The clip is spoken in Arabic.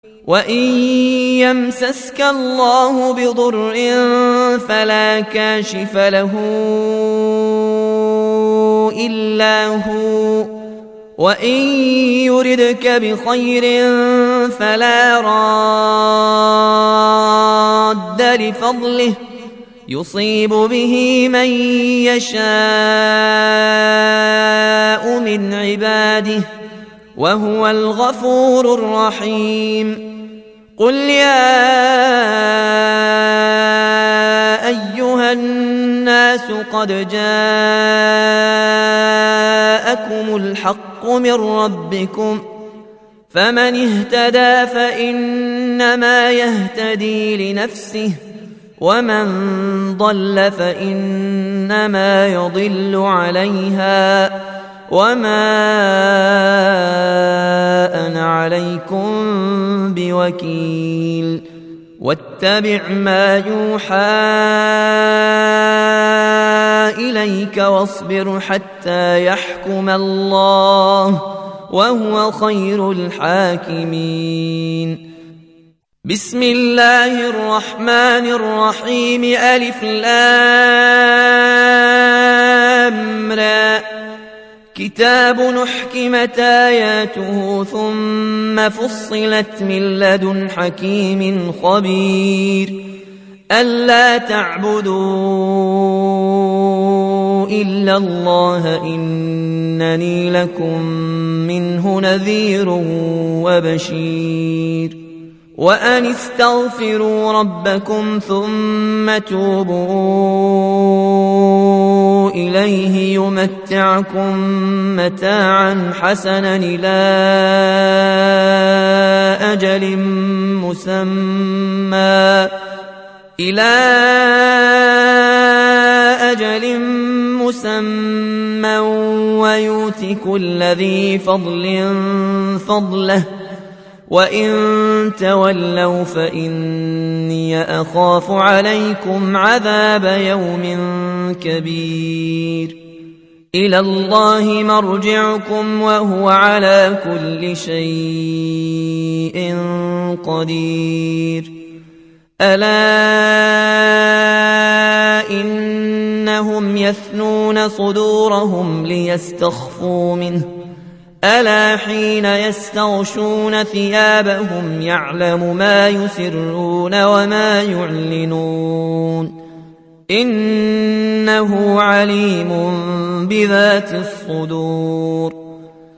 وإن يمسسك الله بضر فلا كاشف له إلا هو، وإن يردك بخير فلا راد لفضله يصيب به من يشاء من عباده وهو الغفور الرحيم. قل يا أيها الناس قد جاءكم الحق من ربكم، فمن اهتدى فإنما يهتدي لنفسه، ومن ضل فإنما يضل عليها، وما أنا عليكم بوكيل. واتبع ما يوحى إليك واصبر حتى يحكم الله وهو خير الحاكمين. بسم الله الرحمن الرحيم. ألف لام را. كتاب أحكمت آياته ثم فصلت من لدن حكيم خبير. ألا تعبدوا إلا الله إنني لكم منه نذير وبشير. وأن استغفروا ربكم ثم توبوا إليه يمتعكم متاعا حسنا إلى أجل مسمى ويؤت كل ذي فضل فضله، وإن تولوا فإني أخاف عليكم عذاب يوم كبير. إلى الله مرجعكم وهو على كل شيء قدير. ألا إنهم يثنون صدورهم ليستخفوا منه، ألا حين يستغشون ثيابهم يعلم ما يسرون وما يعلنون، إنه عليم بذات الصدور.